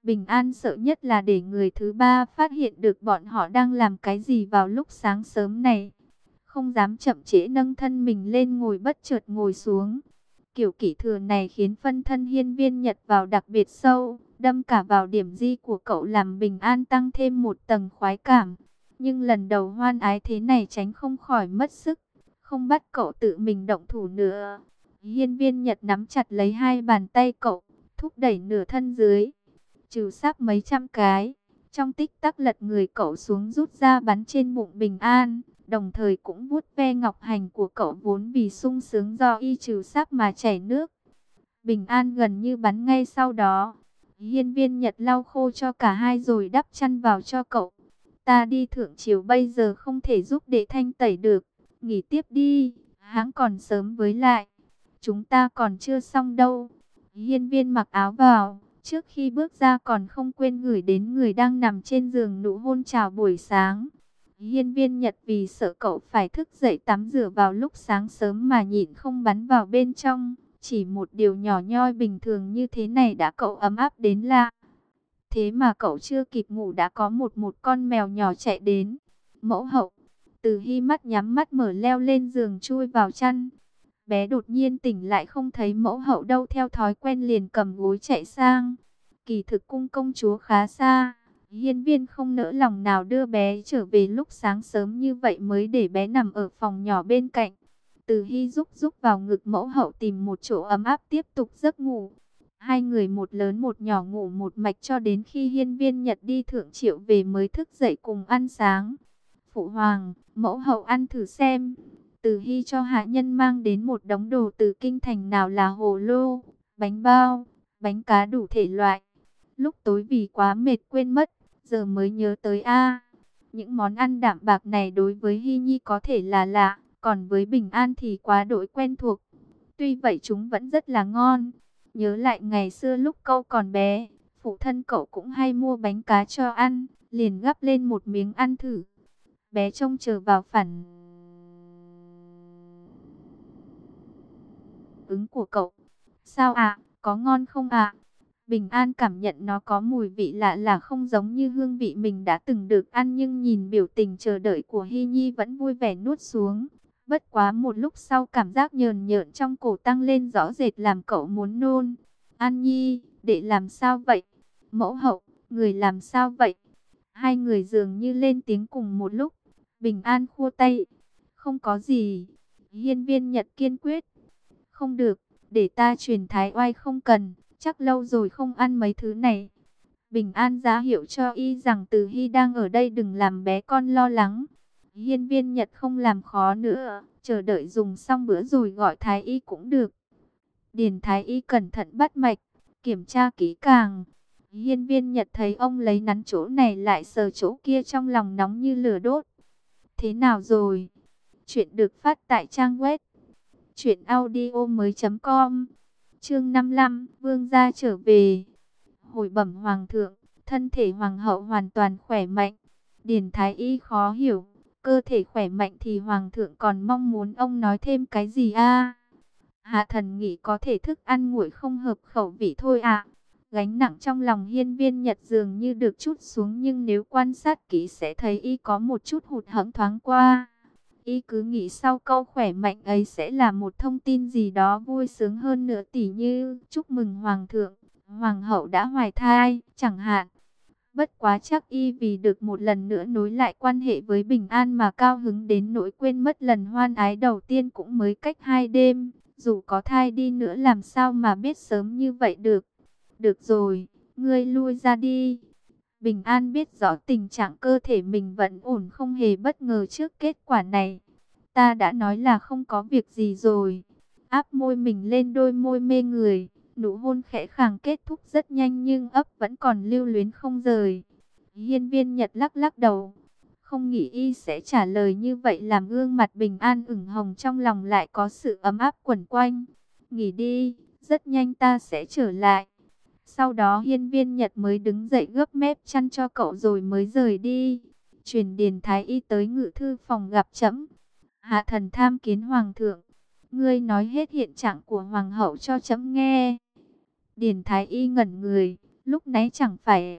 Bình An sợ nhất là để người thứ ba phát hiện được bọn họ đang làm cái gì vào lúc sáng sớm này. Không dám chậm trễ, nâng thân mình lên ngồi, bất chợt ngồi xuống. Kiểu kỷ thừa này khiến phân thân Hiên Viên Nhật vào đặc biệt sâu, đâm cả vào điểm di của cậu, làm Bình An tăng thêm một tầng khoái cảm. Nhưng lần đầu hoan ái thế này tránh không khỏi mất sức, không bắt cậu tự mình động thủ nữa. Hiên Viên Nhật nắm chặt lấy hai bàn tay cậu, thúc đẩy nửa thân dưới, trừ sáp mấy trăm cái. Trong tích tắc lật người cậu xuống, rút ra bắn trên bụng Bình An, đồng thời cũng vuốt ve ngọc hành của cậu vốn vì sung sướng do y trừ sáp mà chảy nước. Bình An gần như bắn ngay sau đó. Hiên Viên Nhật lau khô cho cả hai rồi đắp chăn vào cho cậu. Ta đi thượng triều bây giờ không thể giúp đệ thanh tẩy được, nghỉ tiếp đi, hãng còn sớm với lại. Chúng ta còn chưa xong đâu. Hiên Viên mặc áo vào, trước khi bước ra còn không quên gửi đến người đang nằm trên giường nụ hôn chào buổi sáng. Hiên Viên Nhật vì sợ cậu phải thức dậy tắm rửa vào lúc sáng sớm mà nhịn không bắn vào bên trong. Chỉ một điều nhỏ nhoi bình thường như thế này đã cậu ấm áp đến lạ. Thế mà cậu chưa kịp ngủ đã có một một con mèo nhỏ chạy đến. Mẫu hậu. Từ Hy mắt nhắm mắt mở, leo lên giường chui vào chăn. Bé đột nhiên tỉnh lại không thấy mẫu hậu đâu, theo thói quen liền cầm gối chạy sang. Kỳ thực cung công chúa khá xa. Hiên Viên không nỡ lòng nào đưa bé trở về lúc sáng sớm như vậy, mới để bé nằm ở phòng nhỏ bên cạnh. Từ Hy rúc rúc vào ngực mẫu hậu, tìm một chỗ ấm áp tiếp tục giấc ngủ. Hai người một lớn một nhỏ ngủ một mạch cho đến khi Hiên Viên Nhật đi thượng triệu về mới thức dậy cùng ăn sáng. Phụ hoàng, mẫu hậu ăn thử xem. Từ Hy cho hạ nhân mang đến một đống đồ từ kinh thành, nào là hồ lô, bánh bao, bánh cá đủ thể loại. Lúc tối vì quá mệt quên mất, giờ mới nhớ tới a. Những món ăn đạm bạc này đối với Hy Nhi có thể là lạ, còn với Bình An thì quá đỗi quen thuộc. Tuy vậy chúng vẫn rất là ngon. Nhớ lại ngày xưa lúc cậu còn bé, phụ thân cậu cũng hay mua bánh cá cho ăn, liền gắp lên một miếng ăn thử. Bé trông chờ vào phản ứng của cậu. Sao ạ, có ngon không ạ? Bình An cảm nhận nó có mùi vị lạ, là không giống như hương vị mình đã từng được ăn, nhưng nhìn biểu tình chờ đợi của Hy Nhi vẫn vui vẻ nuốt xuống. Bất quá một lúc sau cảm giác nhờn nhợn trong cổ tăng lên rõ rệt, làm cậu muốn nôn. An Nhi, đệ làm sao vậy? Mẫu hậu, người làm sao vậy? Hai người dường như lên tiếng cùng một lúc. Bình An khua tay. Không có gì. Hiên Viên Nhật kiên quyết. Không được, để ta truyền thái oai, không cần. Chắc lâu rồi không ăn mấy thứ này. Bình An ra hiệu cho y rằng Từ Hy đang ở đây, đừng làm bé con lo lắng. Hiên Viên Nhật không làm khó nữa, chờ đợi dùng xong bữa rồi gọi thái y cũng được. Điền thái y cẩn thận bắt mạch, kiểm tra kỹ càng. Hiên Viên Nhật thấy ông lấy nắn chỗ này lại sờ chỗ kia, trong lòng nóng như lửa đốt. Thế nào rồi? Chuyện được phát tại trang web truyện audio mới chấm com. Chương năm mươi lăm, vương gia trở về. Hồi bẩm hoàng thượng, thân thể hoàng hậu hoàn toàn khỏe mạnh. Điền thái y khó hiểu, cơ thể khỏe mạnh thì hoàng thượng còn mong muốn ông nói thêm cái gì a? Hạ thần nghĩ có thể thức ăn nguội không hợp khẩu vị thôi ạ. Gánh nặng trong lòng Hiên Viên Nhật dường như được trút xuống, nhưng nếu quan sát kỹ sẽ thấy y có một chút hụt hẫng thoáng qua. Y cứ nghĩ sau câu khỏe mạnh ấy sẽ là một thông tin gì đó vui sướng hơn nữa, tỉ như chúc mừng hoàng thượng, hoàng hậu đã hoài thai, chẳng hạn. Bất quá chắc y vì được một lần nữa nối lại quan hệ với Bình An mà cao hứng đến nỗi quên mất lần hoan ái đầu tiên cũng mới cách hai đêm. Dù có thai đi nữa làm sao mà biết sớm như vậy được. Được rồi, ngươi lui ra đi. Bình An biết rõ tình trạng cơ thể mình vẫn ổn, không hề bất ngờ trước kết quả này. Ta đã nói là không có việc gì rồi. Áp môi mình lên đôi môi mê người. Nụ hôn khẽ khàng kết thúc rất nhanh, nhưng ấp vẫn còn lưu luyến không rời. Hiên Viên Nhật lắc lắc đầu. Không nghĩ y sẽ trả lời như vậy, làm gương mặt Bình An ửng hồng, trong lòng lại có sự ấm áp quẩn quanh. Nghỉ đi, rất nhanh ta sẽ trở lại. Sau đó Hiên Viên Nhật mới đứng dậy gấp mép chăn cho cậu rồi mới rời đi. Truyền Điền thái y tới ngự thư phòng gặp trẫm. Hạ thần tham kiến hoàng thượng. Ngươi nói hết hiện trạng của hoàng hậu cho trẫm nghe. Điền thái y ngẩn người, Lúc nãy chẳng phải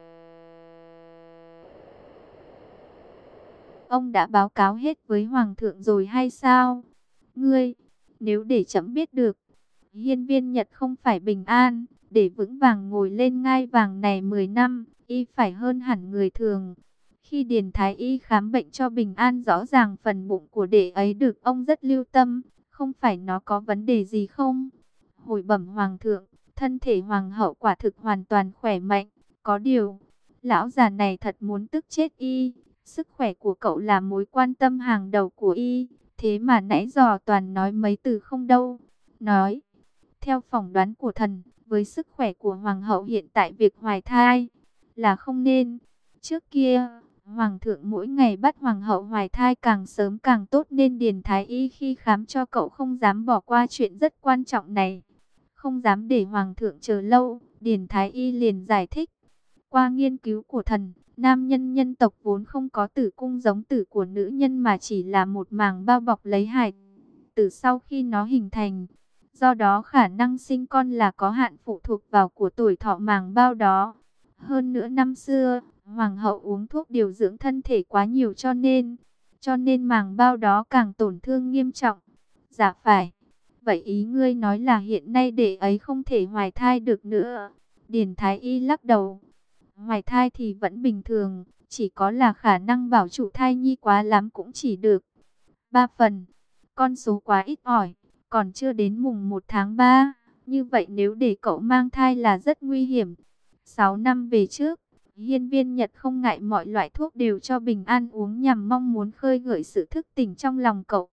ông đã báo cáo hết với Hoàng thượng rồi hay sao? Ngươi, nếu để trẫm biết được, Hiên Viên Nhật không phải bình an, để vững vàng ngồi lên ngai vàng này mười năm, y phải hơn hẳn người thường. Khi Điền Thái Y khám bệnh cho bình an, rõ ràng phần bụng của đệ ấy được ông rất lưu tâm, không phải nó có vấn đề gì không? Hồi bẩm Hoàng thượng, thân thể Hoàng hậu quả thực hoàn toàn khỏe mạnh, có điều, lão già này thật muốn tức chết y. Sức khỏe của cậu là mối quan tâm hàng đầu của y, thế mà nãy giờ toàn nói mấy từ không đâu. Nói, theo phỏng đoán của thần, với sức khỏe của Hoàng hậu hiện tại việc hoài thai là không nên. Trước kia, Hoàng thượng mỗi ngày bắt Hoàng hậu hoài thai càng sớm càng tốt, nên Điền Thái Y khi khám cho cậu không dám bỏ qua chuyện rất quan trọng này. Không dám để Hoàng thượng chờ lâu, Điền Thái Y liền giải thích. Qua nghiên cứu của thần, nam nhân nhân tộc vốn không có tử cung giống tử của nữ nhân, mà chỉ là một màng bao bọc lấy hài tử sau khi nó hình thành. Do đó khả năng sinh con là có hạn, phụ thuộc vào của tuổi thọ màng bao đó. Hơn nữa năm xưa, Hoàng hậu uống thuốc điều dưỡng thân thể quá nhiều cho nên, cho nên màng bao đó càng tổn thương nghiêm trọng. Dạ phải. Vậy ý ngươi nói là hiện nay đệ ấy không thể hoài thai được nữa? Điền Thái Y lắc đầu. Hoài thai thì vẫn bình thường, chỉ có là khả năng bảo trụ thai nhi quá lắm cũng chỉ được ba phần. Con số quá ít ỏi, còn chưa đến mùng một tháng ba. Như vậy nếu để cậu mang thai là rất nguy hiểm. sáu năm về trước, Hiên Viên Nhật không ngại mọi loại thuốc đều cho Bình An uống, nhằm mong muốn khơi gợi sự thức tỉnh trong lòng cậu.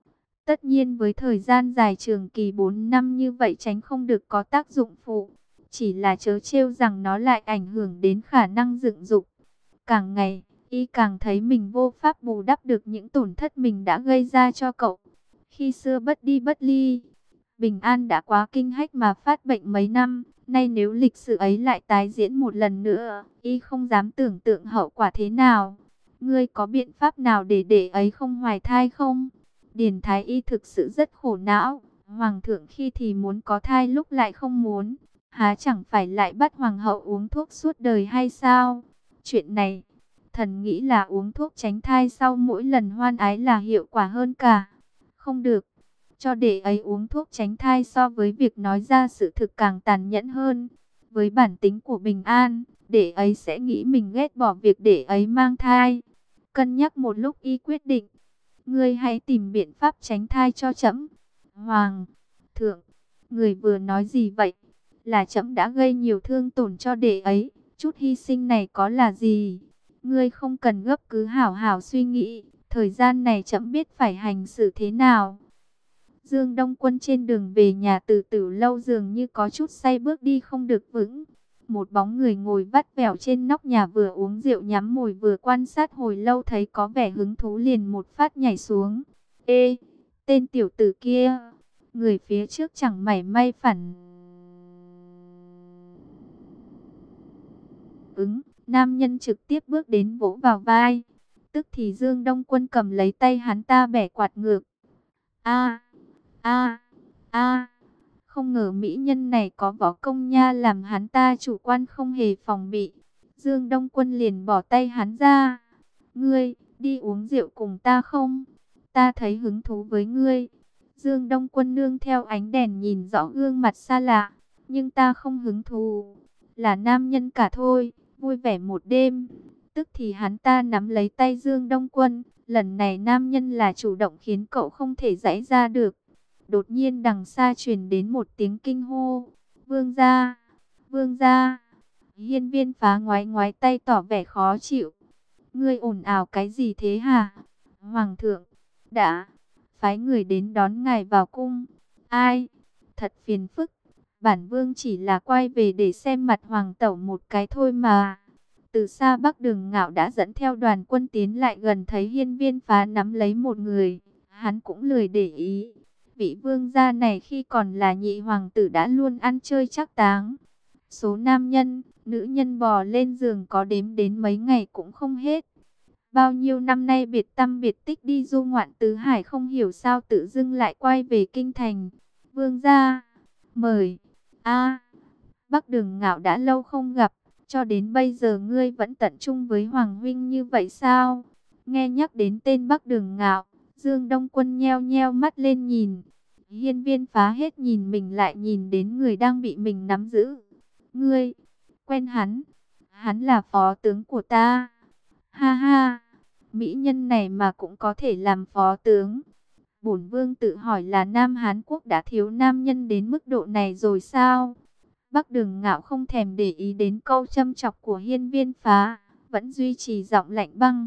Tất nhiên với thời gian dài trường kỳ bốn năm như vậy tránh không được có tác dụng phụ. Chỉ là chớ trêu rằng nó lại ảnh hưởng đến khả năng dựng dục. Càng ngày, y càng thấy mình vô pháp bù đắp được những tổn thất mình đã gây ra cho cậu. Khi xưa bất đi bất ly, Bình An đã quá kinh hách mà phát bệnh mấy năm. Nay nếu lịch sử ấy lại tái diễn một lần nữa, y không dám tưởng tượng hậu quả thế nào. Ngươi có biện pháp nào để để ấy không hoài thai không? Điền Thái Y thực sự rất khổ não. Hoàng thượng khi thì muốn có thai lúc lại không muốn. Há chẳng phải lại bắt Hoàng hậu uống thuốc suốt đời hay sao? Chuyện này, thần nghĩ là uống thuốc tránh thai sau mỗi lần hoan ái là hiệu quả hơn cả. Không được, cho đệ ấy uống thuốc tránh thai so với việc nói ra sự thực càng tàn nhẫn hơn. Với bản tính của Bình An, đệ ấy sẽ nghĩ mình ghét bỏ việc đệ ấy mang thai. Cân nhắc một lúc y quyết định, ngươi hãy tìm biện pháp tránh thai cho trẫm. Hoàng thượng, người vừa nói gì vậy? Là trẫm đã gây nhiều thương tổn cho đệ ấy, chút hy sinh này có là gì? Ngươi không cần gấp, cứ hảo hảo suy nghĩ, thời gian này trẫm biết phải hành xử thế nào. Dương Đông Quân trên đường về nhà từ Tử Lâu dường như có chút say, bước đi không được vững. Một bóng người ngồi vắt vẻo trên nóc nhà, vừa uống rượu nhắm mồi vừa quan sát hồi lâu, thấy có vẻ hứng thú liền một phát nhảy xuống. Ê, tên tiểu tử kia! Người phía trước chẳng mảy may phản ứng, nam nhân trực tiếp bước đến vỗ vào vai. Tức thì Dương Đông Quân cầm lấy tay hắn ta bẻ quạt ngược. A, a, a! Không ngờ mỹ nhân này có võ công nha, làm hắn ta chủ quan không hề phòng bị. Dương Đông Quân liền bỏ tay hắn ra. Ngươi, đi uống rượu cùng ta không? Ta thấy hứng thú với ngươi. Dương Đông Quân nương theo ánh đèn nhìn rõ gương mặt xa lạ. Nhưng ta không hứng thú. Là nam nhân cả thôi, vui vẻ một đêm. Tức thì hắn ta nắm lấy tay Dương Đông Quân. Lần này nam nhân là chủ động khiến cậu không thể giãy ra được. Đột nhiên đằng xa truyền đến một tiếng kinh hô. Vương gia, vương gia! Hiên Viên Phá ngoái ngoái tay tỏ vẻ khó chịu. Ngươi ồn ào cái gì thế hả? Hoàng thượng đã phái người đến đón ngài vào cung. Ai? Thật phiền phức. Bản vương chỉ là quay về để xem mặt hoàng tẩu một cái thôi mà. Từ xa Bắc Đường Ngạo đã dẫn theo đoàn quân tiến lại gần, thấy Hiên Viên Phá nắm lấy một người, hắn cũng lười để ý. Vị vương gia này khi còn là nhị hoàng tử đã luôn ăn chơi chắc táng. Số nam nhân, nữ nhân bò lên giường có đếm đến mấy ngày cũng không hết. Bao nhiêu năm nay biệt tâm biệt tích đi du ngoạn tứ hải, không hiểu sao tự dưng lại quay về kinh thành. Vương gia, mời. A, Bắc Đường Ngạo đã lâu không gặp, cho đến bây giờ ngươi vẫn tận trung với Hoàng huynh như vậy sao? Nghe nhắc đến tên Bắc Đường Ngạo, Dương Đông Quân nheo nheo mắt lên nhìn. Hiên Viên Phá hết nhìn mình lại nhìn đến người đang bị mình nắm giữ. Ngươi, quen hắn, hắn là phó tướng của ta. Ha ha, mỹ nhân này mà cũng có thể làm phó tướng. Bổn vương tự hỏi là Nam Hán Quốc đã thiếu nam nhân đến mức độ này rồi sao? Bắc Đường Ngạo không thèm để ý đến câu châm chọc của Hiên Viên Phá, vẫn duy trì giọng lạnh băng.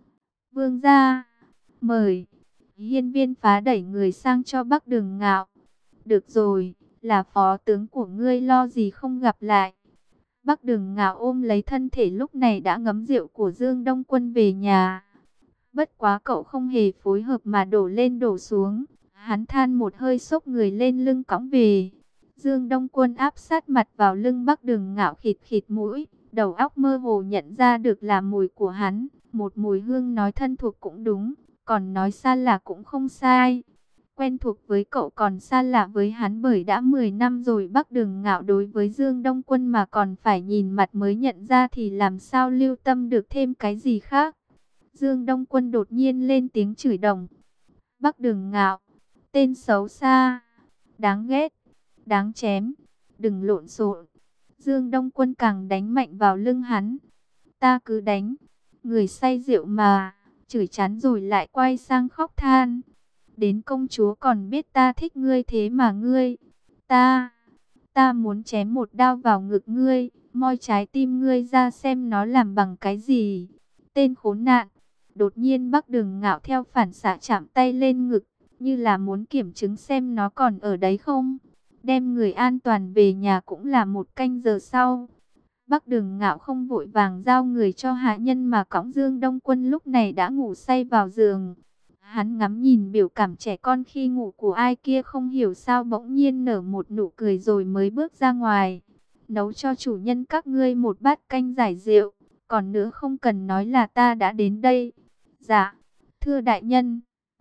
Vương gia, mời. Hiên Viên Phá đẩy người sang cho Bắc Đường Ngạo. Được rồi, là phó tướng của ngươi, lo gì không gặp lại. Bắc Đường Ngạo ôm lấy thân thể lúc này đã ngấm rượu của Dương Đông Quân về nhà. Bất quá cậu không hề phối hợp mà đổ lên đổ xuống. Hắn than một hơi xốc người lên lưng cõng về. Dương Đông Quân áp sát mặt vào lưng Bắc Đường Ngạo, khịt khịt mũi. Đầu óc mơ hồ nhận ra được là mùi của hắn. Một mùi hương nói thân thuộc cũng đúng, còn nói xa lạ cũng không sai. Quen thuộc với cậu còn xa lạ với hắn bởi đã mười năm rồi. Bắc Đường Ngạo đối với Dương Đông Quân mà còn phải nhìn mặt mới nhận ra thì làm sao lưu tâm được thêm cái gì khác. Dương Đông Quân đột nhiên lên tiếng chửi đồng. Bắc Đường Ngạo, tên xấu xa, đáng ghét, đáng chém, đừng lộn xộn. Dương Đông Quân càng đánh mạnh vào lưng hắn. Ta cứ đánh, người say rượu mà, chửi chán rồi lại quay sang khóc than. Đến công chúa còn biết ta thích ngươi thế mà ngươi, ta, ta muốn chém một đao vào ngực ngươi, moi trái tim ngươi ra xem nó làm bằng cái gì. Tên khốn nạn. Đột nhiên Bắc Đường Ngạo theo phản xạ chạm tay lên ngực, như là muốn kiểm chứng xem nó còn ở đấy không. Đem người an toàn về nhà cũng là một canh giờ sau. Bắc Đường Ngạo không vội vàng giao người cho hạ nhân mà cõng Dương Đông Quân lúc này đã ngủ say vào giường. Hắn ngắm nhìn biểu cảm trẻ con khi ngủ của ai kia, không hiểu sao bỗng nhiên nở một nụ cười rồi mới bước ra ngoài. Nấu cho chủ nhân các ngươi một bát canh giải rượu, còn nữa không cần nói là ta đã đến đây. Dạ, thưa đại nhân.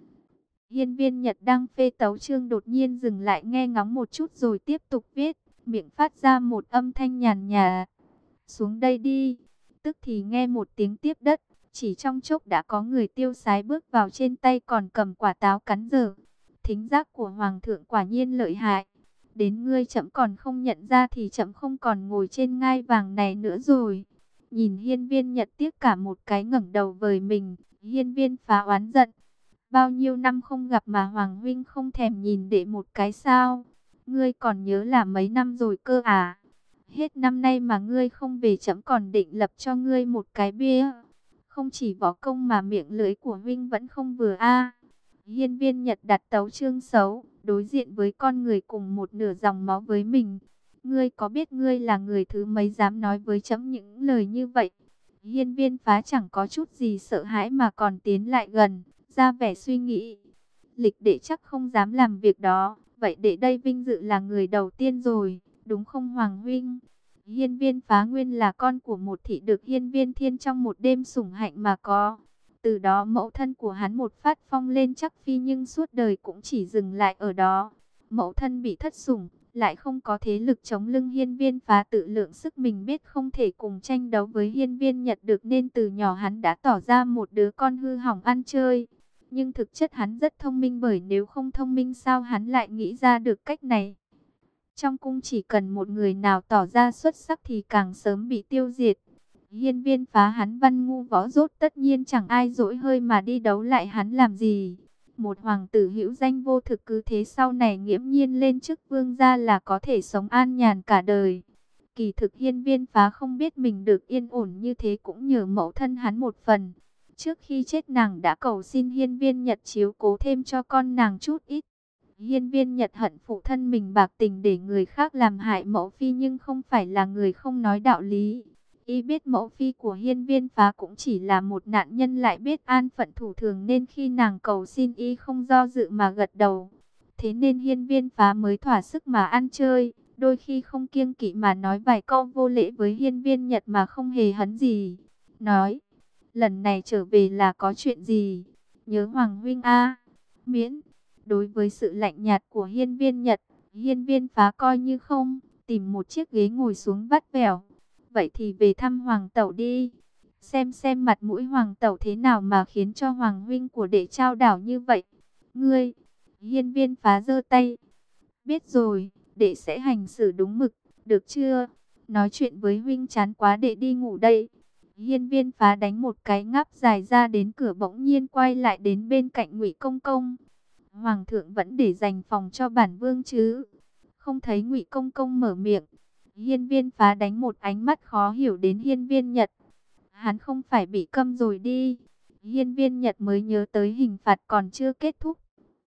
Hiên Viên Nhật đang phê tấu chương đột nhiên dừng lại nghe ngóng một chút rồi tiếp tục viết, miệng phát ra một âm thanh nhàn nhạt. Xuống đây đi. Tức thì nghe một tiếng tiếp đất, chỉ trong chốc đã có người tiêu sái bước vào, trên tay còn cầm quả táo cắn dở. Thính giác của hoàng thượng quả nhiên lợi hại. Đến ngươi chậm còn không nhận ra thì chậm không còn ngồi trên ngai vàng này nữa rồi. Nhìn Hiên Viên Nhật tiếc cả một cái, ngẩng đầu với mình. Hiên Viên Phá oán giận. Bao nhiêu năm không gặp mà Hoàng huynh không thèm nhìn đệ một cái sao? Ngươi còn nhớ là mấy năm rồi cơ à? Hết năm nay mà ngươi không về chấm còn định lập cho ngươi một cái bia. Không chỉ võ công mà miệng lưỡi của huynh vẫn không vừa a. Hiên Viên Nhật đặt tấu chương xấu, đối diện với con người cùng một nửa dòng máu với mình. Ngươi có biết ngươi là người thứ mấy dám nói với chấm những lời như vậy? Hiên Viên Phá chẳng có chút gì sợ hãi mà còn tiến lại gần, ra vẻ suy nghĩ. Lịch đệ chắc không dám làm việc đó, vậy đệ đây vinh dự là người đầu tiên rồi, đúng không Hoàng huynh? Hiên Viên Phá nguyên là con của một thị được Hiên Viên Thiên trong một đêm sủng hạnh mà có. Từ đó mẫu thân của hắn một phát phong lên chắc phi, nhưng suốt đời cũng chỉ dừng lại ở đó. Mẫu thân bị thất sủng, lại không có thế lực chống lưng, Hiên Viên Phá tự lượng sức mình biết không thể cùng tranh đấu với Hiên Viên Nhật được, nên từ nhỏ hắn đã tỏ ra một đứa con hư hỏng ăn chơi. Nhưng thực chất hắn rất thông minh, bởi nếu không thông minh sao hắn lại nghĩ ra được cách này. Trong cung chỉ cần một người nào tỏ ra xuất sắc thì càng sớm bị tiêu diệt. Hiên Viên Phá hắn văn ngu võ dốt, tất nhiên chẳng ai dỗi hơi mà đi đấu lại hắn làm gì. Một hoàng tử hữu danh vô thực cứ thế sau này nghiễm nhiên lên chức vương gia là có thể sống an nhàn cả đời. Kỳ thực Hiên Viên Phá không biết mình được yên ổn như thế cũng nhờ mẫu thân hắn một phần. Trước khi chết nàng đã cầu xin Hiên Viên Nhật chiếu cố thêm cho con nàng chút ít. Hiên Viên Nhật hận phụ thân mình bạc tình để người khác làm hại mẫu phi, nhưng không phải là người không nói đạo lý. Y biết mẫu phi của Hiên Viên Phá cũng chỉ là một nạn nhân, lại biết an phận thủ thường, nên khi nàng cầu xin y không do dự mà gật đầu. Thế nên Hiên Viên Phá mới thỏa sức mà ăn chơi, đôi khi không kiêng kỵ mà nói vài câu vô lễ với Hiên Viên Nhật mà không hề hấn gì. Nói, lần này trở về là có chuyện gì? Nhớ Hoàng huynh a. Miễn. Đối với sự lạnh nhạt của Hiên Viên Nhật, Hiên Viên Phá coi như không, tìm một chiếc ghế ngồi xuống vắt vẻo. Vậy thì về thăm Hoàng tẩu đi. Xem xem mặt mũi Hoàng tẩu thế nào mà khiến cho Hoàng huynh của đệ trao đảo như vậy. Ngươi, Hiên Viên Phá giơ tay. Biết rồi, đệ sẽ hành xử đúng mực, được chưa? Nói chuyện với huynh chán quá, đệ đi ngủ đây. Hiên Viên Phá đánh một cái ngáp dài ra đến cửa, bỗng nhiên quay lại đến bên cạnh Ngụy Công Công. Hoàng thượng vẫn để dành phòng cho bản vương chứ? Không thấy Ngụy Công Công mở miệng. Hiên Viên Phá đánh một ánh mắt khó hiểu đến Hiên Viên Nhật. Hắn không phải bị câm rồi đi. Hiên Viên Nhật mới nhớ tới hình phạt còn chưa kết thúc,